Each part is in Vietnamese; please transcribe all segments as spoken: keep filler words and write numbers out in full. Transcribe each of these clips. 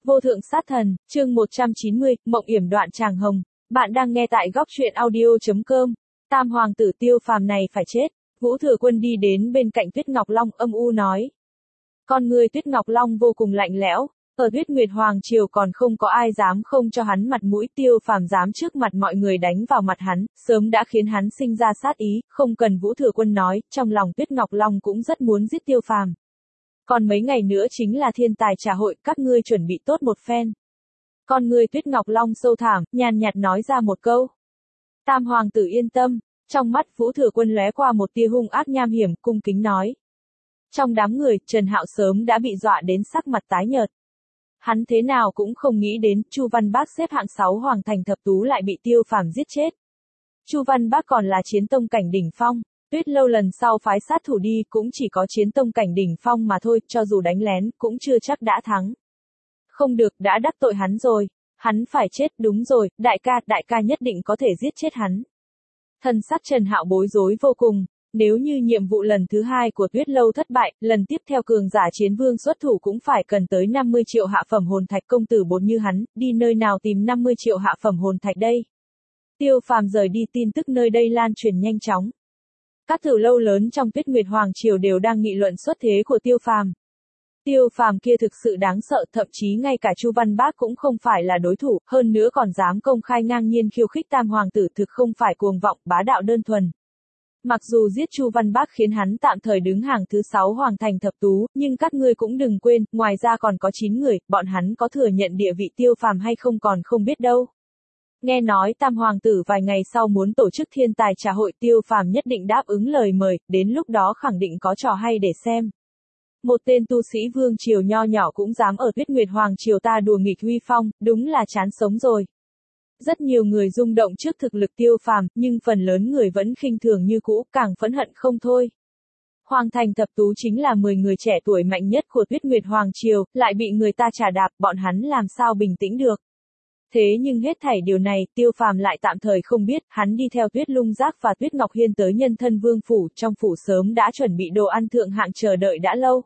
Vô thượng sát thần, chương một trăm chín mươi, Mộng yểm đoạn tràng hồng. Bạn đang nghe tại góc truyện audio chấm com. Tam hoàng tử Tiêu Phàm này phải chết. Vũ Thừa Quân đi đến bên cạnh Tuyết Ngọc Long âm u nói. Con người Tuyết Ngọc Long vô cùng lạnh lẽo, ở Tuyết Nguyệt Hoàng Triều còn không có ai dám không cho hắn mặt mũi, Tiêu Phàm dám trước mặt mọi người đánh vào mặt hắn, sớm đã khiến hắn sinh ra sát ý, không cần Vũ Thừa Quân nói, trong lòng Tuyết Ngọc Long cũng rất muốn giết Tiêu Phàm. Còn mấy ngày nữa chính là thiên tài trà hội, các ngươi chuẩn bị tốt một phen. Con người Tuyết Ngọc Long sâu thẳm, nhàn nhạt nói ra một câu. Tam hoàng tử yên tâm, trong mắt Vũ Thừa Quân lóe qua một tia hung ác nham hiểm, cung kính nói. Trong đám người, Trần Hạo sớm đã bị dọa đến sắc mặt tái nhợt. Hắn thế nào cũng không nghĩ đến, Chu Văn Bác xếp hạng sáu hoàng thành thập tú lại bị Tiêu Phàm giết chết. Chu Văn Bác còn là chiến tông cảnh đỉnh phong. Tuyết Lâu lần sau phái sát thủ đi cũng chỉ có chiến tông cảnh đỉnh phong mà thôi, cho dù đánh lén cũng chưa chắc đã thắng. Không được, đã đắc tội hắn rồi. Hắn phải chết, đúng rồi, đại ca, đại ca nhất định có thể giết chết hắn. Thần sắc Trần Hạo bối rối vô cùng. Nếu như nhiệm vụ lần thứ hai của Tuyết Lâu thất bại, lần tiếp theo cường giả chiến vương xuất thủ cũng phải cần tới năm mươi triệu hạ phẩm hồn thạch, công tử Bột như hắn, đi nơi nào tìm năm mươi triệu hạ phẩm hồn thạch đây? Tiêu Phàm rời đi, tin tức nơi đây lan truyền nhanh chóng. Các tử lâu lớn trong Tuyết Nguyệt Hoàng Triều đều đang nghị luận xuất thế của Tiêu Phàm. Tiêu Phàm kia thực sự đáng sợ, thậm chí ngay cả Chu Văn Bác cũng không phải là đối thủ, hơn nữa còn dám công khai ngang nhiên khiêu khích Tam hoàng tử, thực không phải cuồng vọng, bá đạo đơn thuần. Mặc dù giết Chu Văn Bác khiến hắn tạm thời đứng hàng thứ sáu hoàng thành thập tú, nhưng các ngươi cũng đừng quên, ngoài ra còn có chín người, bọn hắn có thừa nhận địa vị Tiêu Phàm hay không còn không biết đâu. Nghe nói Tam hoàng tử vài ngày sau muốn tổ chức thiên tài trà hội, Tiêu Phàm nhất định đáp ứng lời mời, đến lúc đó khẳng định có trò hay để xem. Một tên tu sĩ vương triều nho nhỏ cũng dám ở Tuyết Nguyệt Hoàng Triều ta đùa nghịch huy phong, đúng là chán sống rồi. Rất nhiều người rung động trước thực lực Tiêu Phàm, nhưng phần lớn người vẫn khinh thường như cũ, càng phẫn hận không thôi. Hoàng thành thập tú chính là mười người trẻ tuổi mạnh nhất của Tuyết Nguyệt Hoàng Triều, lại bị người ta trà đạp, bọn hắn làm sao bình tĩnh được. Thế nhưng hết thảy điều này, Tiêu Phàm lại tạm thời không biết, hắn đi theo Tuyết Lung Giác và Tuyết Ngọc Hiên tới Nhân Thân Vương phủ, trong phủ sớm đã chuẩn bị đồ ăn thượng hạng chờ đợi đã lâu.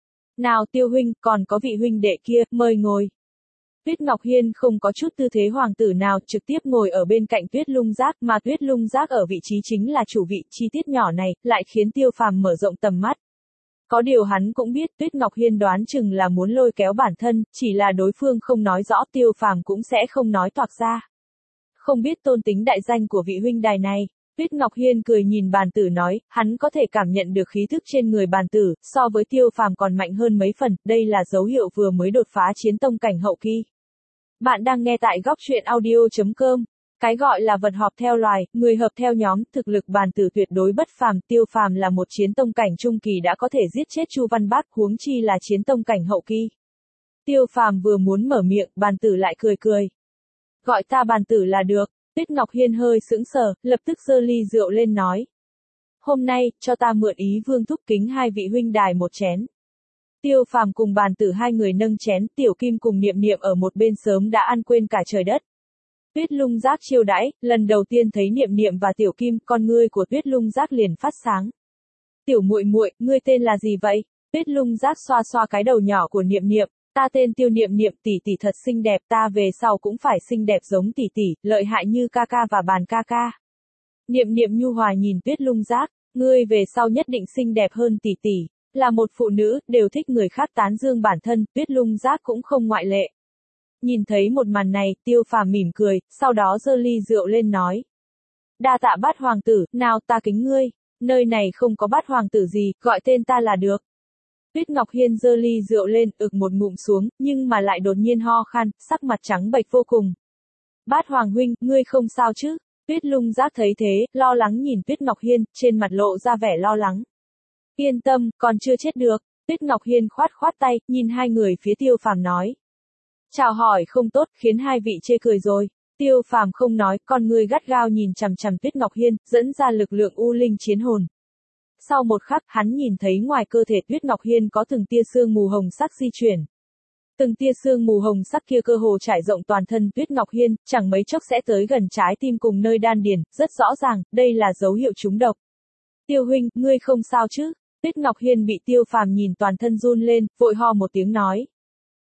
Nào Tiêu huynh, còn có vị huynh đệ kia, mời ngồi. Tuyết Ngọc Hiên không có chút tư thế hoàng tử nào, trực tiếp ngồi ở bên cạnh Tuyết Lung Giác, mà Tuyết Lung Giác ở vị trí chính là chủ vị, chi tiết nhỏ này, lại khiến Tiêu Phàm mở rộng tầm mắt. Có điều hắn cũng biết Tuyết Ngọc Hiên đoán chừng là muốn lôi kéo bản thân, chỉ là đối phương không nói rõ, Tiêu Phàm cũng sẽ không nói toạc ra. Không biết tôn tính đại danh của vị huynh đài này, Tuyết Ngọc Hiên cười nhìn bàn tử nói, hắn có thể cảm nhận được khí thức trên người bàn tử, so với Tiêu Phàm còn mạnh hơn mấy phần, đây là dấu hiệu vừa mới đột phá chiến tông cảnh hậu kỳ. Bạn đang nghe tại góc truyện audio chấm com. Cái gọi là vật họp theo loài, người hợp theo nhóm, thực lực bàn tử tuyệt đối bất phàm, Tiêu Phàm là một chiến tông cảnh trung kỳ đã có thể giết chết Chu Văn Bác, huống chi là chiến tông cảnh hậu kỳ. Tiêu Phàm vừa muốn mở miệng, bàn tử lại cười cười. Gọi ta bàn tử là được. Tuyết Ngọc Hiên hơi sững sờ, lập tức giơ ly rượu lên nói. Hôm nay, cho ta mượn ý vương thúc kính hai vị huynh đài một chén. Tiêu Phàm cùng bàn tử hai người nâng chén, Tiểu Kim cùng Niệm Niệm ở một bên sớm đã ăn quên cả trời đất. Tuyết Lung Giác chiêu đãi, lần đầu tiên thấy Niệm Niệm và Tiểu Kim, con ngươi của Tuyết Lung Giác liền phát sáng. Tiểu muội muội, ngươi tên là gì vậy? Tuyết Lung Giác xoa xoa cái đầu nhỏ của Niệm Niệm, ta tên Tiêu Niệm Niệm, tỷ tỷ thật xinh đẹp, ta về sau cũng phải xinh đẹp giống tỷ tỷ, lợi hại như ca ca và bàn ca ca. Niệm Niệm nhu hòa nhìn Tuyết Lung Giác, ngươi về sau nhất định xinh đẹp hơn tỷ tỷ. Là một phụ nữ, đều thích người khác tán dương bản thân, Tuyết Lung Giác cũng không ngoại lệ. Nhìn thấy một màn này, Tiêu Phàm mỉm cười, sau đó giơ ly rượu lên nói. Đa tạ Bát hoàng tử, nào ta kính ngươi, nơi này không có Bát hoàng tử gì, gọi tên ta là được. Tuyết Ngọc Hiên giơ ly rượu lên, ực một ngụm xuống, nhưng mà lại đột nhiên ho khan, sắc mặt trắng bệch vô cùng. Bát hoàng huynh, ngươi không sao chứ? Tuyết Lung Giác thấy thế, lo lắng nhìn Tuyết Ngọc Hiên, trên mặt lộ ra vẻ lo lắng. Yên tâm, còn chưa chết được. Tuyết Ngọc Hiên khoát khoát tay, nhìn hai người phía Tiêu Phàm nói. Chào hỏi không tốt, khiến hai vị chê cười rồi. Tiêu Phàm không nói, con người gắt gao nhìn chằm chằm Tuyết Ngọc Hiên, dẫn ra lực lượng u linh chiến hồn. Sau một khắc, hắn nhìn thấy ngoài cơ thể Tuyết Ngọc Hiên có từng tia sương mù hồng sắc di chuyển. Từng tia sương mù hồng sắc kia cơ hồ trải rộng toàn thân Tuyết Ngọc Hiên, chẳng mấy chốc sẽ tới gần trái tim cùng nơi đan điền, rất rõ ràng, đây là dấu hiệu trúng độc. Tiêu huynh, ngươi không sao chứ? Tuyết Ngọc Hiên bị Tiêu Phàm nhìn toàn thân run lên, vội ho một tiếng nói.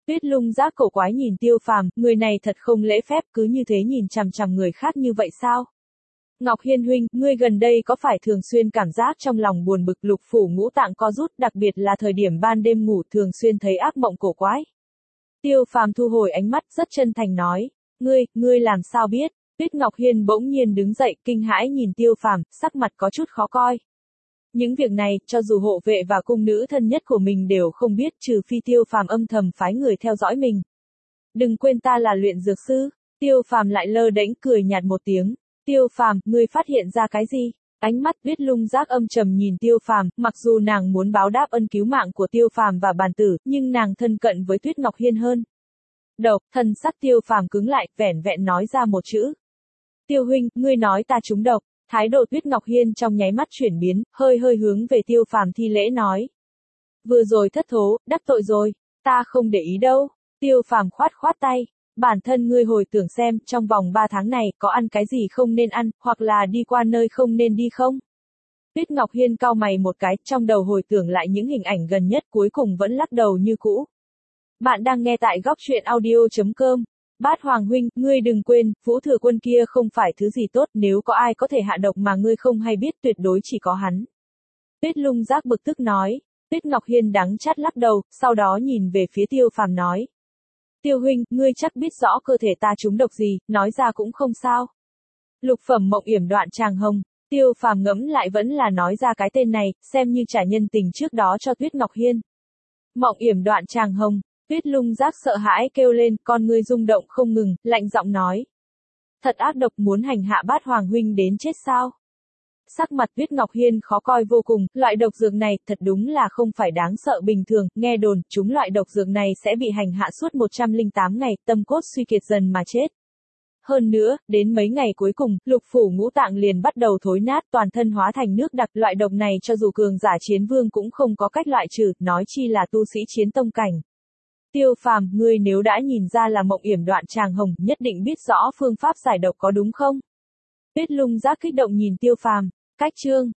Tuyết Lung Giác cổ quái nhìn Tiêu Phàm, người này thật không lễ phép, cứ như thế nhìn chằm chằm người khác như vậy sao? Ngọc Hiên huynh, ngươi gần đây có phải thường xuyên cảm giác trong lòng buồn bực, lục phủ ngũ tạng co rút, đặc biệt là thời điểm ban đêm ngủ thường xuyên thấy ác mộng cổ quái? Tiêu Phàm thu hồi ánh mắt, rất chân thành nói, ngươi, ngươi làm sao biết? Tuyết Ngọc Hiên bỗng nhiên đứng dậy, kinh hãi nhìn Tiêu Phàm, sắc mặt có chút khó coi. Những việc này, cho dù hộ vệ và cung nữ thân nhất của mình đều không biết, trừ phi Tiêu Phàm âm thầm phái người theo dõi mình. Đừng quên ta là luyện dược sư. Tiêu Phàm lại lơ đễnh cười nhạt một tiếng. Tiêu Phàm, ngươi phát hiện ra cái gì? Ánh mắt Tuyết Lung Giác âm trầm nhìn Tiêu Phàm, mặc dù nàng muốn báo đáp ân cứu mạng của Tiêu Phàm và bàn tử, nhưng nàng thân cận với Tuyết Ngọc Hiên hơn. Độc, thân sắc Tiêu Phàm cứng lại, vẻn vẹn nói ra một chữ. Tiêu huynh, ngươi nói ta trúng độc. Thái độ Tuyết Ngọc Hiên trong nháy mắt chuyển biến, hơi hơi hướng về Tiêu Phàm thi lễ nói. Vừa rồi thất thố, đắc tội rồi, ta không để ý đâu. Tiêu Phàm khoát khoát tay. Bản thân ngươi hồi tưởng xem, trong vòng ba tháng này, có ăn cái gì không nên ăn, hoặc là đi qua nơi không nên đi không? Tuyết Ngọc Hiên cau mày một cái, trong đầu hồi tưởng lại những hình ảnh gần nhất, cuối cùng vẫn lắc đầu như cũ. Bạn đang nghe tại góc truyện audio chấm com. Bát Hoàng huynh, ngươi đừng quên, Vũ Thừa Quân kia không phải thứ gì tốt, nếu có ai có thể hạ độc mà ngươi không hay biết, tuyệt đối chỉ có hắn. Tuyết Lung Giác bực tức nói. Tuyết Ngọc Hiên đắng chát lắc đầu, sau đó nhìn về phía Tiêu Phàm nói. Tiêu huynh, ngươi chắc biết rõ cơ thể ta trúng độc gì, nói ra cũng không sao. Lục phẩm mộng yểm đoạn tràng hồng. Tiêu Phàm ngẫm lại vẫn là nói ra cái tên này, xem như trả nhân tình trước đó cho Tuyết Ngọc Hiên. Mộng yểm đoạn tràng hồng. Tuyết Lung Giác sợ hãi kêu lên, con ngươi rung động không ngừng, lạnh giọng nói. Thật ác độc, muốn hành hạ Bát Hoàng huynh đến chết sao? Sắc mặt Tuyết Ngọc Hiên khó coi vô cùng, loại độc dược này thật đúng là không phải đáng sợ bình thường, nghe đồn, chúng loại độc dược này sẽ bị hành hạ suốt một trăm lẻ tám ngày, tâm cốt suy kiệt dần mà chết. Hơn nữa, đến mấy ngày cuối cùng, lục phủ ngũ tạng liền bắt đầu thối nát, toàn thân hóa thành nước đặc, loại độc này cho dù cường giả chiến vương cũng không có cách loại trừ, nói chi là tu sĩ chiến tông cảnh. Tiêu Phàm, ngươi nếu đã nhìn ra là mộng yểm đoạn tràng hồng, nhất định biết rõ phương pháp giải độc có đúng không? Tuyết Lung Giác kích động nhìn Tiêu Phàm. Cách chương